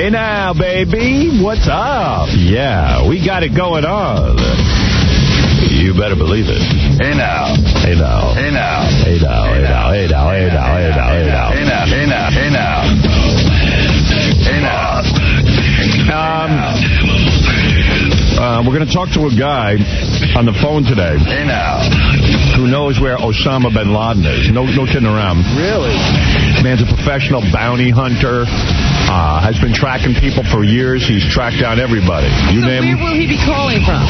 Hey now, baby, what's up? Yeah, we got it going on. You better believe it. Hey now. Hey now. Hey now. Hey now. Hey now. Hey now. Hey now. Hey now. Hey now. Hey now. Hey now. Hey now. Hey now. We're going to talk to a guy on the phone today. Hey now. Who knows where Osama bin Laden is. No kidding around. Really? Man's a professional bounty hunter. Has been tracking people for years. He's tracked down everybody. Where will he be calling from?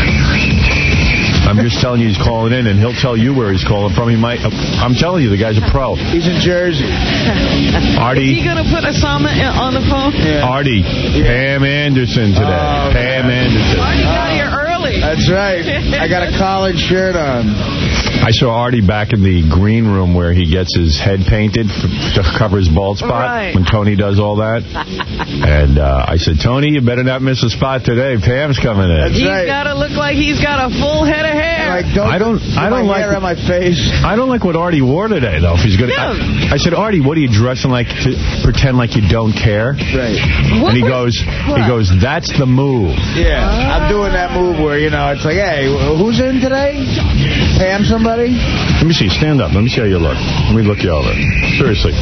I'm just telling you he's calling in, and he'll tell you where he's calling from. He might. I'm telling you, the guy's a pro. He's in Jersey. Artie. Is he going to put Osama on the phone? Yeah. Artie. Yeah. Pam Anderson today. Pam Anderson. Artie got here early. That's right. I got a collared shirt on. I saw Artie back in the green room where he gets his head painted to cover his bald spot when Tony does all that. And I said, Tony, you better not miss a spot today. Pam's coming in. He's got to look like he's got a full head of hair. I don't like hair on my face. I don't like what Artie wore today, though. If he's gonna, I said, Artie, what are you dressing like to pretend like you don't care? Right. And he goes, that's the move. Yeah, I'm doing that move where, it's like, hey, who's in today? Pam somebody? Let me see. Stand up. Let me see how you look. Let me look you over. Seriously.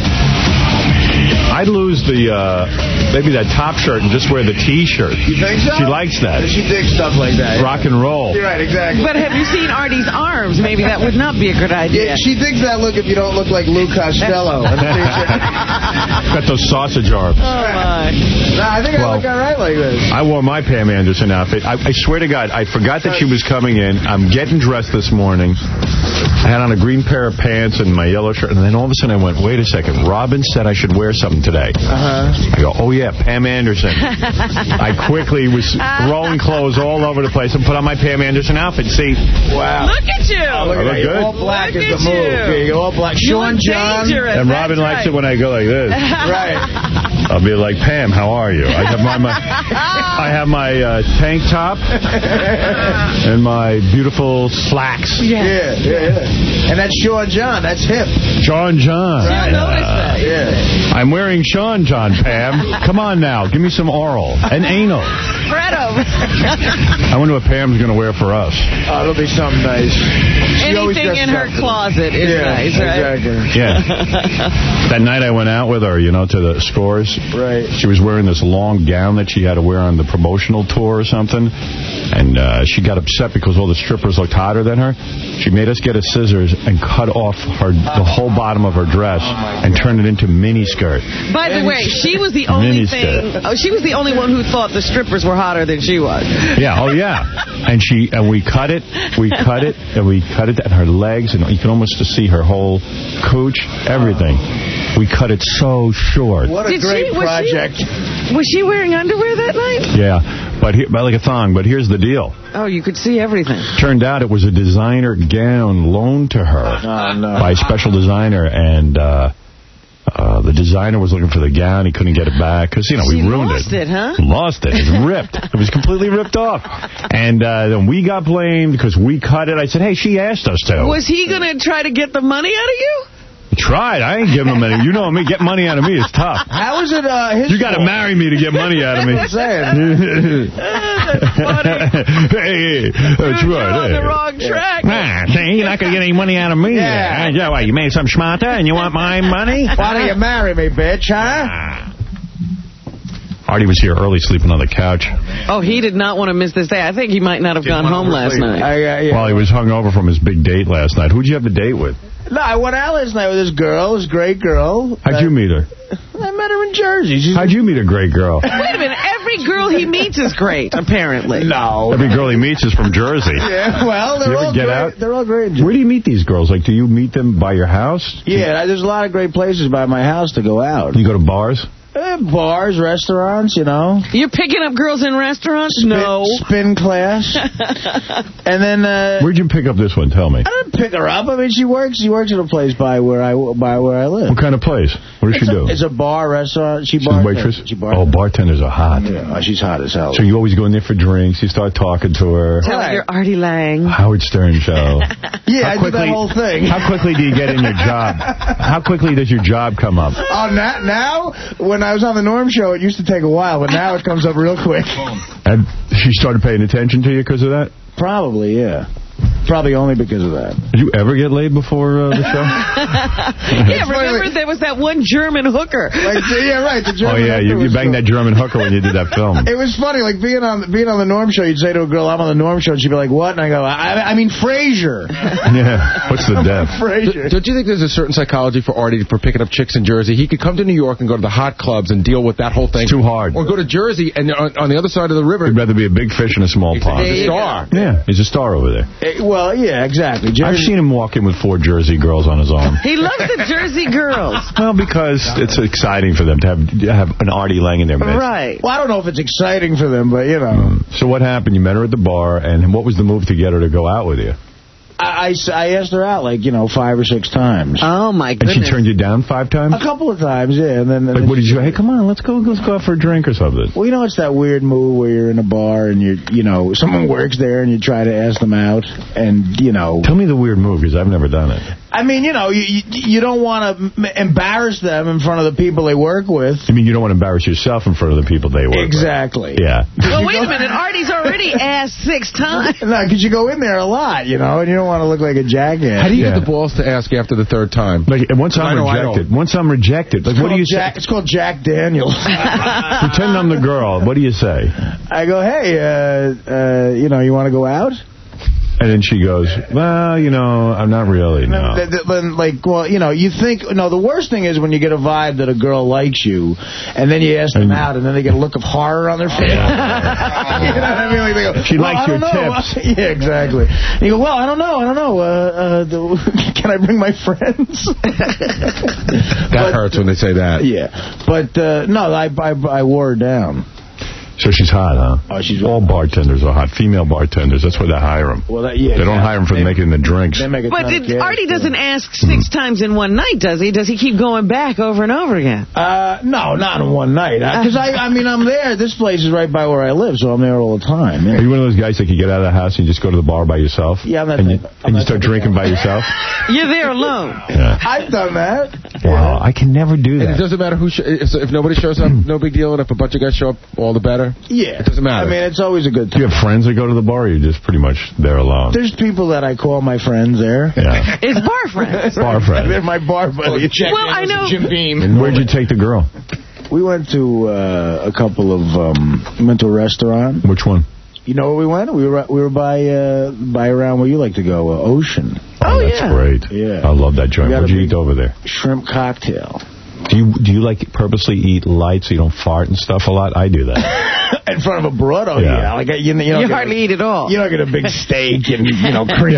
I'd lose maybe that top shirt and just wear the T-shirt. You think so? She likes that. She digs stuff like that. Rock and roll. You're right, exactly. But have you seen Artie's arms? Maybe that would not be a good idea. Yeah, she digs that look if you don't look like Lou Costello. Got those sausage arms. Oh, my. Nah, I think I look all right like this. I wore my Pam Anderson outfit. I swear to God, I forgot that she was coming in. I'm getting dressed this morning. I had on a green pair of pants and my yellow shirt, and then all of a sudden I went, wait a second, Robin said I should wear something today. I go, oh yeah, Pam Anderson. I quickly was throwing clothes all over the place and put on my Pam Anderson outfit. See? Wow. Look at you. Look at you. Good. All black is the move. Yeah, you're all black. Sean John. And Robin likes it when I go like this. Right. I'll be like, Pam, how are you? I have my tank top and my beautiful slacks. Yeah. And that's Sean John. That's hip. Sean John. She'll notice that. Yeah. I'm wearing Sean John, Pam. Come on now. Give me some oral. And anal. Fredo. I wonder what Pam's going to wear for us. Oh, it'll be something nice. Anything in her closet is nice, right? Exactly. Yeah. That night I went out with her, to the stores. Right. She was wearing this long gown that she had to wear on the promotional tour or something. And she got upset because all the strippers looked hotter than her. She made us get a scissors and cut off the whole bottom of her dress and turn it into mini skirt. By the way, she was the only she was the only one who thought the strippers were hotter than she was. Yeah, oh yeah. And we cut it, and her legs, and you can almost just see her whole cooch, everything. We cut it so short. What a great project. Was she wearing underwear that night? Yeah, but like a thong. But here's the deal. Oh, you could see everything. Turned out it was a designer gown loaned to her by a special designer, and the designer was looking for the gown. He couldn't get it back because, we ruined it. Lost it, huh? Lost it. It was ripped. It was completely ripped off. And then we got blamed because we cut it. I said, hey, she asked us to. Was he going to try to get the money out of you? Tried. I ain't giving him any. You know me. Get money out of me is tough. How is it his You got to marry me to get money out of me. That's saying. That's funny. Hey, that's You're right. on the wrong track. See, you're not going to get any money out of me. Yeah. What, you made some schmata and you want my money? Why don't you marry me, bitch, huh? Artie was here early sleeping on the couch. Oh, he did not want to miss this day. I think he might not have gone home last night. Well, he was hungover from his big date last night. Who'd you have the date with? No, I went out last night with this girl. This great girl. How'd you meet her? I met her in Jersey. How'd you meet a great girl? Wait a minute. Every girl he meets is great, apparently. No. Every girl he meets is from Jersey. Yeah, well, they're all great. Out? They're all great. Where do you meet these girls? Like, do you meet them by your house? Yeah, there's a lot of great places by my house to go out. You go to bars? Bars, restaurants, You're picking up girls in restaurants? No. Spin class. And then... Where'd you pick up this one? Tell me. I didn't pick her up. I mean, she works at a place by where I live. What kind of place? What does she do? It's a bar, restaurant. She's a waitress? Oh, bartenders are hot. Yeah, she's hot as hell. So you always go in there for drinks. You start talking to her. Tell her you're Artie Lang. Howard Stern show. Yeah, I did that whole thing. How quickly do you get in your job? How quickly does your job come up? Oh, now? When I was on the Norm show, it used to take a while, but now it comes up real quick. And she started paying attention to you because of that? Probably, yeah. Probably only because of that. Did you ever get laid before the show? Yeah, remember there was that one German hooker. Yeah, right. The German hooker you banged that German hooker when you did that film. It was funny, like being on the Norm show, you'd say to a girl, I'm on the Norm show, and she'd be like, what? And I go, I mean Frasier. Yeah, what's the death? Frasier. Don't you think there's a certain psychology for Artie for picking up chicks in Jersey? He could come to New York and go to the hot clubs and deal with that whole thing. It's too hard. Or go to Jersey and on the other side of the river. He'd rather be a big fish in a small pond. He's a star. Yeah, he's a star over there. Well, yeah, exactly. I've seen him walk in with 4 Jersey girls on his arm. He loves the Jersey girls. Well, because it's exciting for them to have an Artie Lang in their midst. Right. Well, I don't know if it's exciting for them, but, you know. So what happened? You met her at the bar, and what was the move to get her to go out with you? I asked her out, 5 or 6 times. Oh, my goodness. And she turned you down 5 times? A couple of times, yeah. And then what did you say? Hey, come on, let's go out for a drink or something. Well, it's that weird move where you're in a bar and someone works there and you try to ask them out and, Tell me the weird move, because I've never done it. I mean, you don't want to embarrass them in front of the people they work with. You mean you don't want to embarrass yourself in front of the people they work with? Exactly. Yeah. Well, wait a minute. Artie's already asked 6 times. No, because you go in there a lot, and you don't want to look like a jackass. How do you get the balls to ask after the 3rd time? Once I'm rejected, what do you say? It's called Jack Daniels. Pretend I'm the girl. What do you say? I go, hey, you want to go out? And then she goes, well, I'm not really, no. You think, the worst thing is when you get a vibe that a girl likes you, and then you ask them out, and then they get a look of horror on their face. You know what I mean? They go, she likes your tips. Yeah, exactly. And you go, well, I don't know. Can I bring my friends? That hurts when they say that. Yeah. But, no, I wore her down. So she's hot, huh? Oh, she's all bartenders are hot. Female bartenders. That's why they hire them. Well, they don't hire them for making the drinks. But Artie doesn't ask 6 times in one night, does he? Does he keep going back over and over again? No, not in one night. Because I'm there. This place is right by where I live, so I'm there all the time. Yeah. Are you one of those guys that you get out of the house and you just go to the bar by yourself? Yeah, and you start drinking by yourself? You're there alone. Yeah. I've done that. Wow, I can never do that. And it doesn't matter if nobody shows up, no big deal. And if a bunch of guys show up, all the better. Yeah. It doesn't matter. I mean, it's always a good time. Do you have friends that go to the bar, or you're just pretty much there alone? There's people that I call my friends there. Yeah. It's bar friends. Bar friends. They're my bar buddies. Well, I know. Jim Beam. And where'd you take the girl? We went to a couple of, we went to a restaurant. Which one? You know where we went? We were by around where you like to go, Ocean. Oh, that's yeah. great. Yeah. I love that joint. What'd you eat over there? Shrimp cocktail. Do you purposely eat light so you don't fart and stuff a lot? I do that. In front of a broad? Oh, yeah. Like, you hardly eat at all. You don't get a big steak and, cream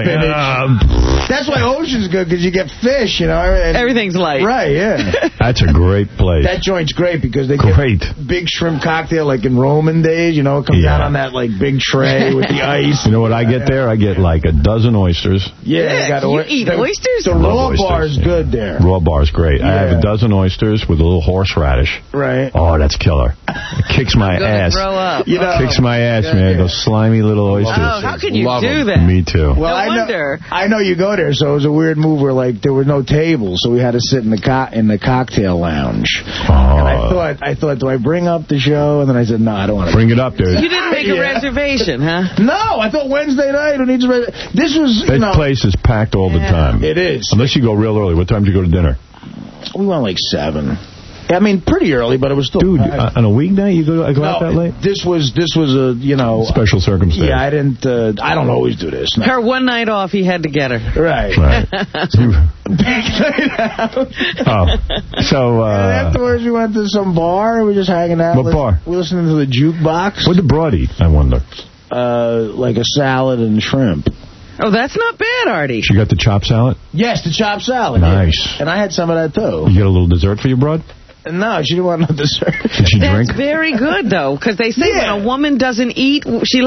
spinach. That's why Ocean's good, because you get fish, Everything's light. Right, yeah. That's a great place. That joint's great because they get big shrimp cocktail like in Roman days, it comes out on that big tray with the ice. You know what I get there? I get like a dozen oysters. Yeah. You eat oysters? The raw bar's good there. Raw bar's great. Yeah. I have a dozen oysters with a little horseradish. Right. Oh, that's killer. It kicks my ass. Throw up. Kicks my ass, man. Those slimy little oysters. Oh, how can you do that? Me too. Well, I know you go there, so it was a weird move where there were no tables, so we had to sit in the cocktail lounge. Oh. And I thought, do I bring up the show? And then I said, no, I don't want to. Bring it up, dude. You didn't make a reservation, huh? No, I thought Wednesday night. Who needs a This was, That place is packed all the time. It is. Unless you go real early. What time did you go to dinner? We went like 7. I mean, pretty early, but it was still. Dude, on a weeknight you go out that late? This was a special circumstance. Yeah, I don't always do this. No. Her one night off, he had to get her. Right. Big night out. So afterwards we went to some bar. We were just hanging out. What bar? We listening to the jukebox. What did the broad eat? I wonder. Like a salad and shrimp. Oh, that's not bad, Artie. She got the chopped salad? Yes, the chopped salad. Nice. Yeah. And I had some of that, too. You get a little dessert for your broad? No, she didn't want no dessert. Did she drink? That's very good, though, because they say when a woman doesn't eat, she